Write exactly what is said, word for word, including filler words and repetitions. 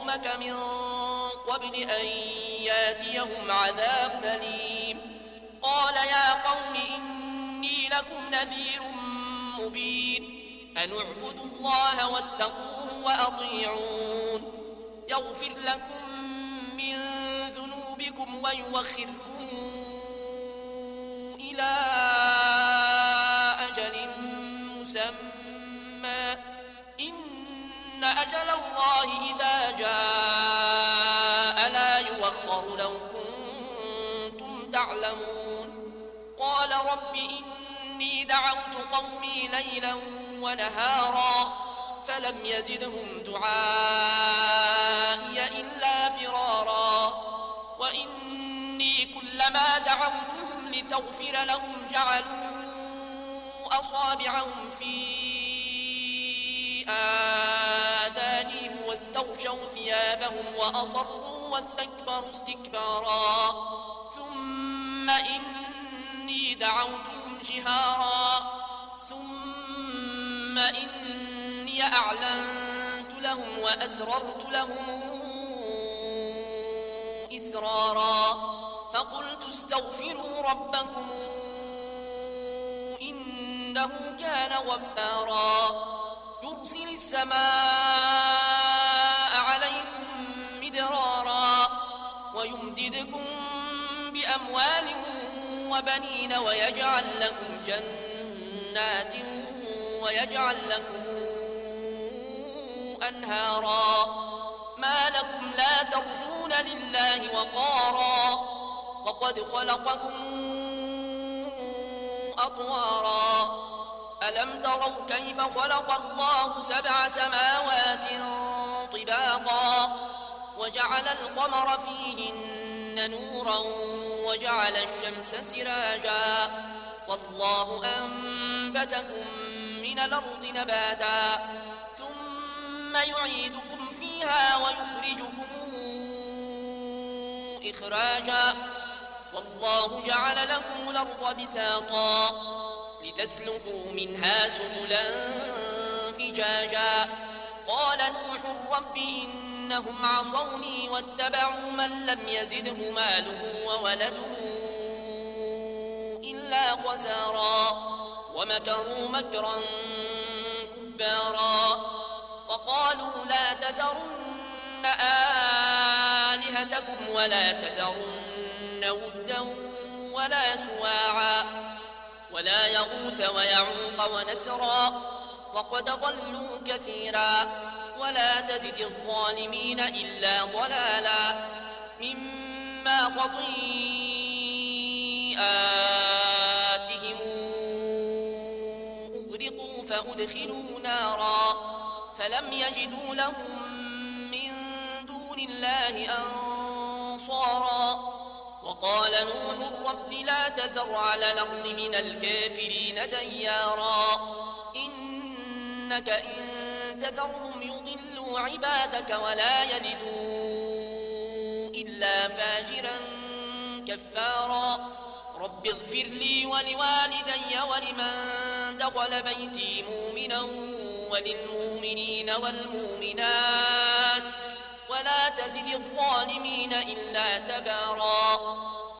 قومك من قبل أن ياتيهم عذاب أليم قال يا قوم إني لكم نذير مبين أن اعبدوا الله واتقوه وأطيعون يغفر لكم من ذنوبكم ويوخركم إلى أجل مسمى إن أجل الله إذا جاء لا يوخر لو كنتم تعلمون قال رب إني دعوت قومي ليلا ونهارا فلم يزدهم دعائي إلا فرارا وإني كلما دعوتهم لتغفر لهم جعلوا أصابعهم في آذانهم واستغشوا ثيابهم وأصروا واستكبروا استكبارا ثم إني دعوتهم جهارا ثم إني أعلنت لهم وأسررت لهم إسرارا فقلت استغفروا ربكم إنه كان غفارا يرسل السماء عليكم مدرارا ويمددكم بأموال وبنين ويجعل لكم جنات ويجعل لكم أنهارا ما لكم لا ترجون لله وقارا وقد خلقكم أطوارا ألم تروا كيف خلق الله سبع سماوات طباقا وجعل القمر فيهن نورا وجعل الشمس سراجا والله أنبتكم من الأرض نباتا ثم يعيدكم فيها ويخرجكم إخراجا والله جعل لكم الأرض بساطا لتسلكوا منها سبلا فجاجا قال نوح رب إنهم عصوني واتبعوا من لم يزده ماله وولده إلا خسارا ومكروا مكرا كبارا وقالوا لا تذرن آلهتكم ولا تذرن ودا ولا سواعا ولا يغوث ويعوق ونسرا وقد ضلوا كثيرا ولا تزد الظالمين إلا ضلالا مما خطيئاتهم أغرقوا فأدخلوا نارا فلم يجدوا لهم من دون الله أنصارا وقال نوح رب لا تذر على الأرض من الكافرين ديارا إنك إن تذرهم يضلوا عبادك ولا يلدوا إلا فاجرا كفارا رب اغفر لي ولوالدي ولمن دخل بيتي مؤمنا وللمؤمنين والمؤمنات ولا تزد الظالمين إلا تبارا